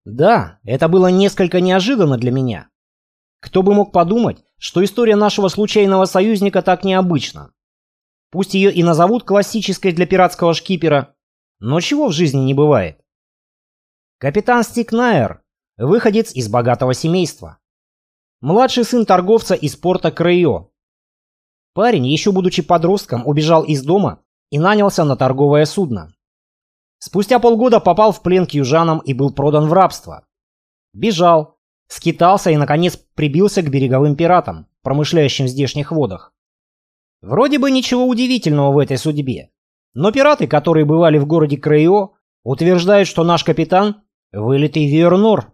Да, это было несколько неожиданно для меня. Кто бы мог подумать, что история нашего случайного союзника так необычна. Пусть ее и назовут классической для пиратского шкипера, но чего в жизни не бывает. Капитан Стик Найер – выходец из богатого семейства. Младший сын торговца из порта Крейо. Парень, еще будучи подростком, убежал из дома и нанялся на торговое судно. Спустя полгода попал в плен к южанам и был продан в рабство. Бежал, скитался и, наконец, прибился к береговым пиратам, промышляющим в здешних водах. Вроде бы ничего удивительного в этой судьбе, но пираты, которые бывали в городе Крейо, утверждают, что наш капитан – вылитый Виернор.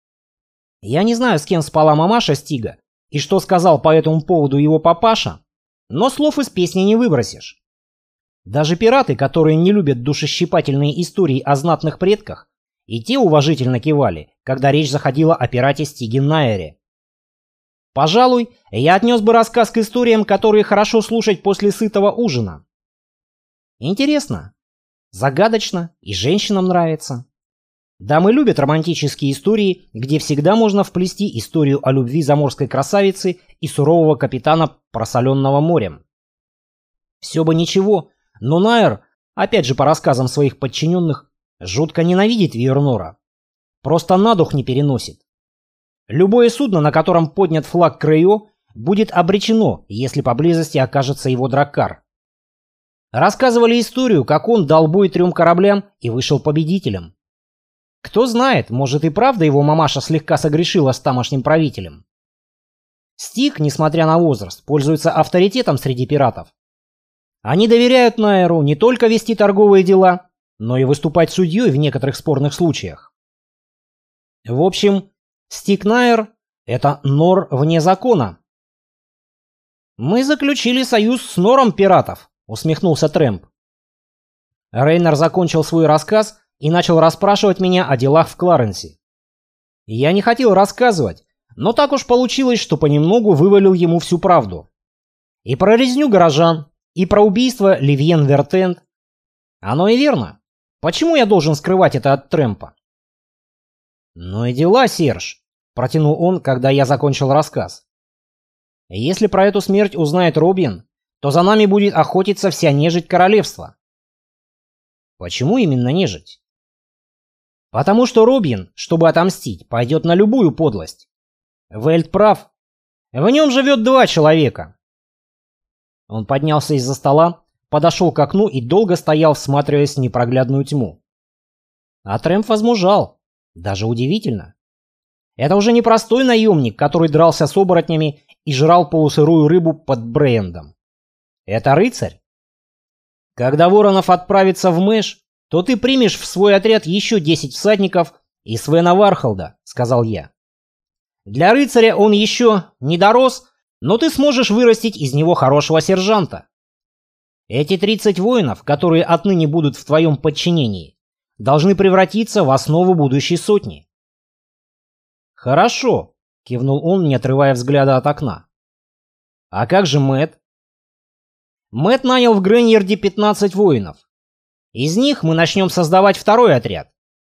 Я не знаю, с кем спала мамаша Стига и что сказал по этому поводу его папаша, но слов из песни не выбросишь. Даже пираты, которые не любят душещипательные истории о знатных предках, и те уважительно кивали, когда речь заходила о пирате Стиге Найере. Пожалуй, я отнес бы рассказ к историям, которые хорошо слушать после сытого ужина. Интересно, загадочно и женщинам нравится. Дамы любят романтические истории, где всегда можно вплести историю о любви заморской красавицы и сурового капитана, просоленного морем. Все бы ничего, но Найер, опять же по рассказам своих подчиненных, жутко ненавидит Виернора. Просто на дух не переносит. Любое судно, на котором поднят флаг Крейо, будет обречено, если поблизости окажется его драккар. Рассказывали историю, как он дал бой 3 кораблям и вышел победителем. Кто знает, может и правда его мамаша слегка согрешила с тамошним правителем. Стик, несмотря на возраст, пользуется авторитетом среди пиратов. Они доверяют Найеру не только вести торговые дела, но и выступать судьей в некоторых спорных случаях. В общем, Стик Найер – это Нор вне закона. «Мы заключили союз с Нором пиратов», – усмехнулся Трэмп. Рейнер закончил свой рассказ и начал расспрашивать меня о делах в Кларенсе. Я не хотел рассказывать, но так уж получилось, что понемногу вывалил ему всю правду. И про резню горожан, и про убийство Ливьен Вертенд. Оно и верно. Почему я должен скрывать это от Трэмпа? «Ну и дела, Серж», — протянул он, когда я закончил рассказ. «Если про эту смерть узнает Робин, то за нами будет охотиться вся нежить королевства». «Почему именно нежить?» «Потому что Робин, чтобы отомстить, пойдет на любую подлость. Вельт прав. В нем живет 2 человека». Он поднялся из-за стола, подошел к окну и долго стоял, всматриваясь в непроглядную тьму. А Трэмп возмужал. Даже удивительно. Это уже не простой наемник, который дрался с оборотнями и жрал полусырую рыбу под Брейндом. Это рыцарь. Когда Воронов отправится в Мэш, то ты примешь в свой отряд еще 10 всадников и Свена Вархолда, сказал я. Для рыцаря он еще не дорос, но ты сможешь вырастить из него хорошего сержанта. Эти 30 воинов, которые отныне будут в твоем подчинении, должны превратиться в основу будущей сотни. Хорошо, кивнул он, не отрывая взгляда от окна. А как же Мэтт? Мэтт нанял в Грэньерде 15 воинов. Из них мы начнем создавать второй отряд.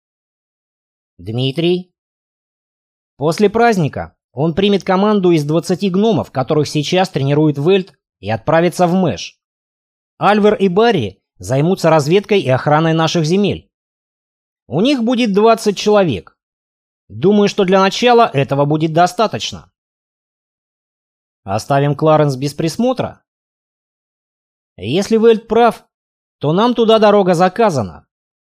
Дмитрий? После праздника он примет команду из 20 гномов, которых сейчас тренирует Вельт, и отправится в Мэш. Альвер и Барри займутся разведкой и охраной наших земель. У них будет 20 человек. Думаю, что для начала этого будет достаточно. Оставим Кларенс без присмотра? Если Вельт прав, то нам туда дорога заказана.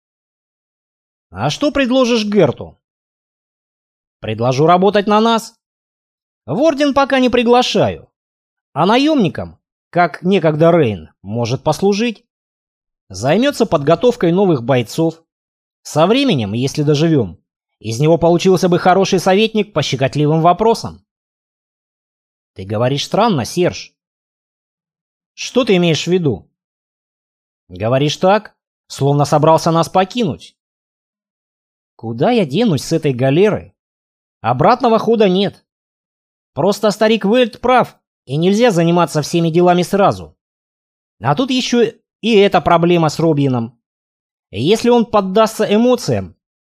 А что предложишь Герту? Предложу работать на нас. В орден пока не приглашаю. А наемникам, как некогда Рейн, может послужить. Займется подготовкой новых бойцов. Со временем, если доживем, из него получился бы хороший советник по щекотливым вопросам. Ты говоришь странно, Серж. Что ты имеешь в виду? Говоришь так, словно собрался нас покинуть. Куда я денусь с этой галеры? Обратного хода нет. Просто старик Вельт прав, и нельзя заниматься всеми делами сразу. А тут еще и эта проблема с Робином. Если он поддастся эмоциям,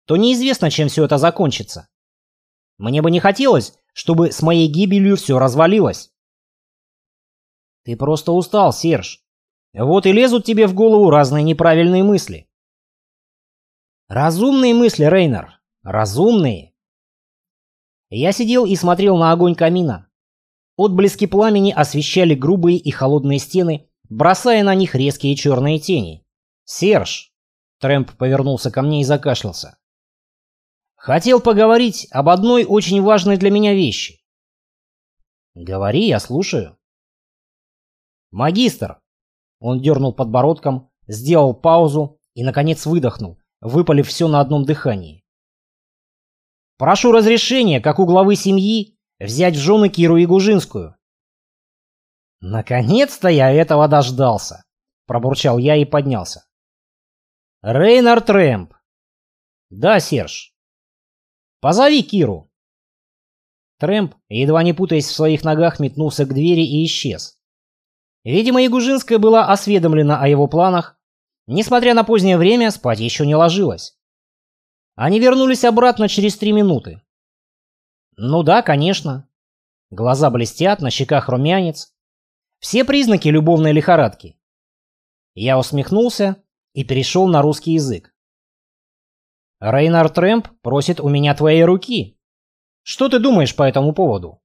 то неизвестно, чем все это закончится. Мне бы не хотелось, чтобы с моей гибелью все развалилось. Ты просто устал, Серж. Вот и лезут тебе в голову разные неправильные мысли. Разумные мысли, Рейнер. Разумные. Я сидел и смотрел на огонь камина. Отблески пламени освещали грубые и холодные стены, бросая на них резкие черные тени. «Серж!» — Трэмп повернулся ко мне и закашлялся. «Хотел поговорить об одной очень важной для меня вещи». «Говори, я слушаю». «Магистр!» Он дернул подбородком, сделал паузу и, наконец, выдохнул, выпалив все на одном дыхании. «Прошу разрешения, как у главы семьи, взять в жены Киру Ягужинскую». «Наконец-то я этого дождался», — пробурчал я и поднялся. «Рейнар Трэмп». «Да, Серж». «Позови Киру». Трэмп, едва не путаясь в своих ногах, метнулся к двери и исчез. Видимо, Ягужинская была осведомлена о его планах. Несмотря на позднее время, спать еще не ложилась. Они вернулись обратно через 3 минуты. Ну да, конечно. Глаза блестят, на щеках румянец. Все признаки любовной лихорадки. Я усмехнулся и перешел на русский язык. Рейнар Трэмп просит у меня твоей руки. Что ты думаешь по этому поводу?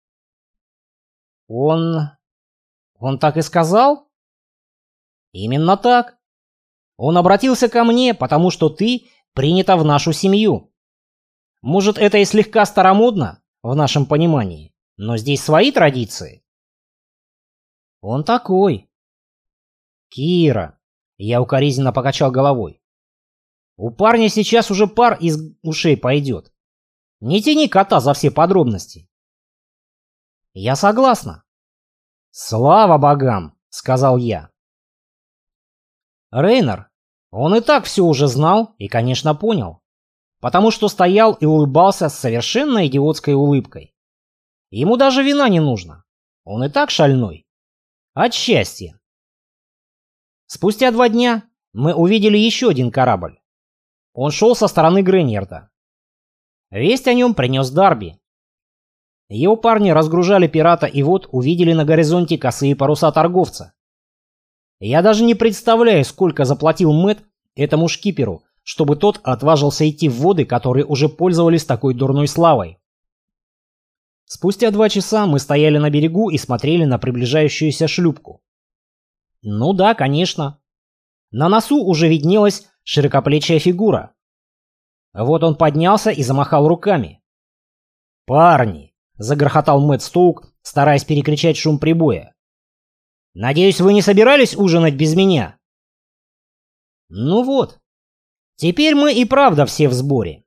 Он так и сказал? Именно так. Он обратился ко мне, потому что ты принята в нашу семью. Может, это и слегка старомодно в нашем понимании, но здесь свои традиции. Он такой. Кира, я укоризненно покачал головой. У парня сейчас уже пар из ушей пойдет. Не тяни кота за все подробности. Я согласна. Слава богам, сказал я. Рейнар, он и так все уже знал и, конечно, понял. Потому что стоял и улыбался с совершенно идиотской улыбкой. Ему даже вина не нужно. Он и так шальной. От счастья. Спустя 2 дня мы увидели еще один корабль. Он шел со стороны Грейнерда. Весть о нем принес Дарби. Его парни разгружали пирата и вот увидели на горизонте косые паруса торговца. Я даже не представляю, сколько заплатил Мэтт этому шкиперу, чтобы тот отважился идти в воды, которые уже пользовались такой дурной славой. Спустя 2 часа мы стояли на берегу и смотрели на приближающуюся шлюпку. Ну да, конечно. На носу уже виднелась широкоплечья фигура. Вот он поднялся и замахал руками. «Парни!» — загрохотал Мэтт Стоук, стараясь перекричать шум прибоя. «Надеюсь, вы не собирались ужинать без меня?» Ну вот. Теперь мы и правда все в сборе.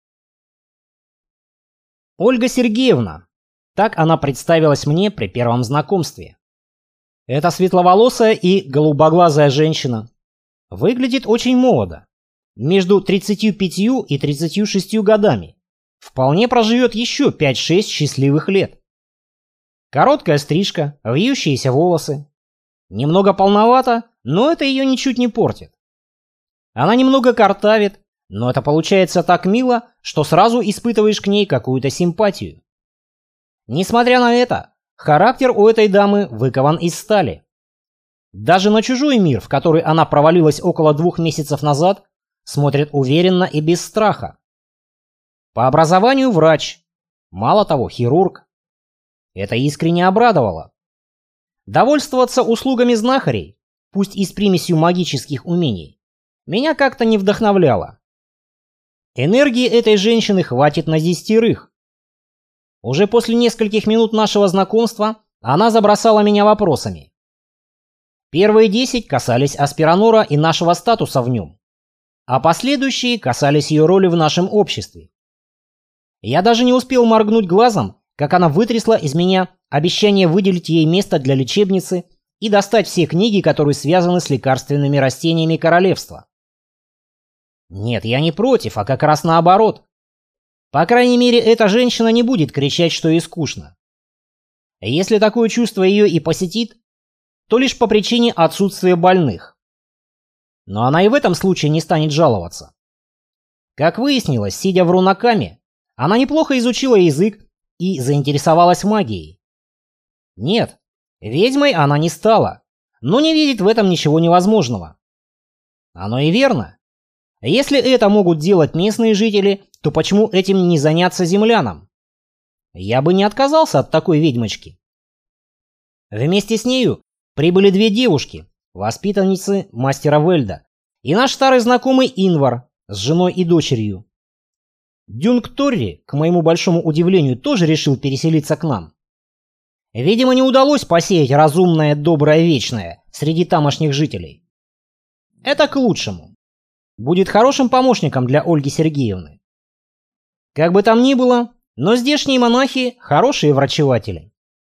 Ольга Сергеевна. Так она представилась мне при первом знакомстве. Это светловолосая и голубоглазая женщина. Выглядит очень молодо. Между 35 и 36 годами. Вполне проживет еще 5-6 счастливых лет. Короткая стрижка, вьющиеся волосы. Немного полновато, но это ее ничуть не портит. Она немного картавит, но это получается так мило, что сразу испытываешь к ней какую-то симпатию. Несмотря на это, характер у этой дамы выкован из стали. Даже на чужой мир, в который она провалилась около 2 месяцев назад, смотрит уверенно и без страха. По образованию врач, мало того, хирург. Это искренне обрадовало. Довольствоваться услугами знахарей, пусть и с примесью магических умений, меня как-то не вдохновляло. Энергии этой женщины хватит на 10. Уже после нескольких минут нашего знакомства она забросала меня вопросами. Первые 10 касались Аспиранора и нашего статуса в нем, а последующие касались ее роли в нашем обществе. Я даже не успел моргнуть глазом, как она вытрясла из меня обещание выделить ей место для лечебницы и достать все книги, которые связаны с лекарственными растениями королевства. Нет, я не против, а как раз наоборот. По крайней мере, эта женщина не будет кричать, что ей скучно. Если такое чувство ее и посетит, то лишь по причине отсутствия больных. Но она и в этом случае не станет жаловаться. Как выяснилось, сидя в Рунакаме, она неплохо изучила язык и заинтересовалась магией. Нет, ведьмой она не стала, но не видит в этом ничего невозможного. Оно и верно. Если это могут делать местные жители, то почему этим не заняться землянам? Я бы не отказался от такой ведьмочки. Вместе с нею прибыли две девушки, воспитанницы мастера Вельда, и наш старый знакомый Инвар с женой и дочерью. Дюнг Торри, к моему большому удивлению, тоже решил переселиться к нам. Видимо, не удалось посеять разумное, доброе, вечное среди тамошних жителей. Это к лучшему. Будет хорошим помощником для Ольги Сергеевны. Как бы там ни было, но здешние монахи – хорошие врачеватели.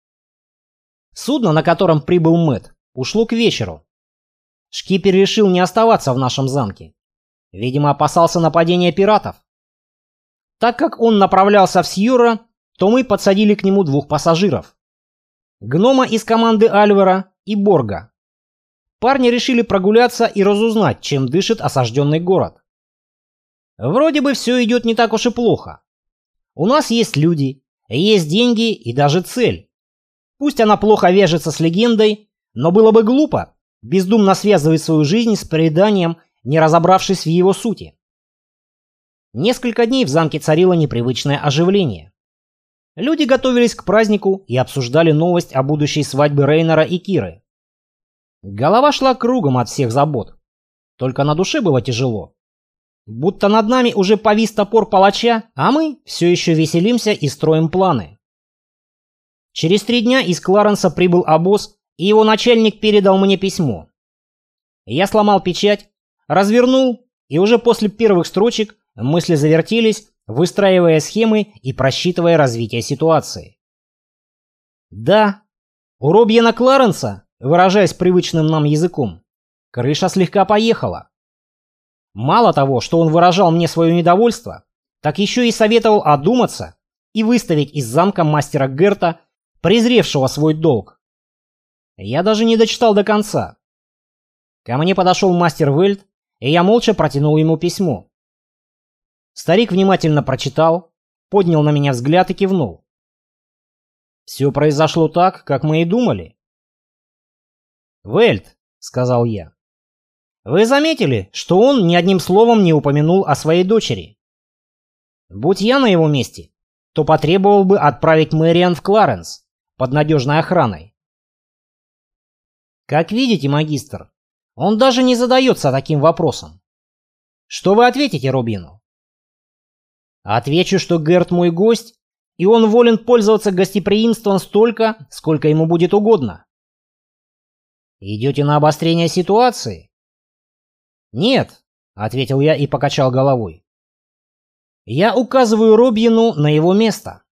Судно, на котором прибыл Мэтт, ушло к вечеру. Шкипер решил не оставаться в нашем замке. Видимо, опасался нападения пиратов. Так как он направлялся в Сьюра, то мы подсадили к нему двух пассажиров. Гнома из команды Альвара и Борга. Парни решили прогуляться и разузнать, чем дышит осажденный город. Вроде бы все идет не так уж и плохо. У нас есть люди, есть деньги и даже цель. Пусть она плохо вяжется с легендой, но было бы глупо бездумно связывать свою жизнь с преданием, не разобравшись в его сути. Несколько дней в замке царило непривычное оживление. Люди готовились к празднику и обсуждали новость о будущей свадьбе Рейнера и Киры. Голова шла кругом от всех забот. Только на душе было тяжело. Будто над нами уже повис топор палача, а мы все еще веселимся и строим планы. Через 3 дня из Кларенса прибыл обоз, и его начальник передал мне письмо. Я сломал печать, развернул, и уже после первых строчек мысли завертелись, выстраивая схемы и просчитывая развитие ситуации. Да, у Робьена Кларенса, выражаясь привычным нам языком, крыша слегка поехала. Мало того, что он выражал мне свое недовольство, так еще и советовал одуматься и выставить из замка мастера Герта, презревшего свой долг. Я даже не дочитал до конца. Ко мне подошел мастер Вельд, и я молча протянул ему письмо. Старик внимательно прочитал, поднял на меня взгляд и кивнул. Все произошло так, как мы и думали. «Вельд», — сказал я, — «вы заметили, что он ни одним словом не упомянул о своей дочери? Будь я на его месте, то потребовал бы отправить Мэриан в Кларенс под надежной охраной. Как видите, магистр, он даже не задается таким вопросом. Что вы ответите Робину?» «Отвечу, что Герт мой гость, и он волен пользоваться гостеприимством столько, сколько ему будет угодно». «Идете на обострение ситуации?» «Нет», — ответил я и покачал головой. «Я указываю Робину на его место.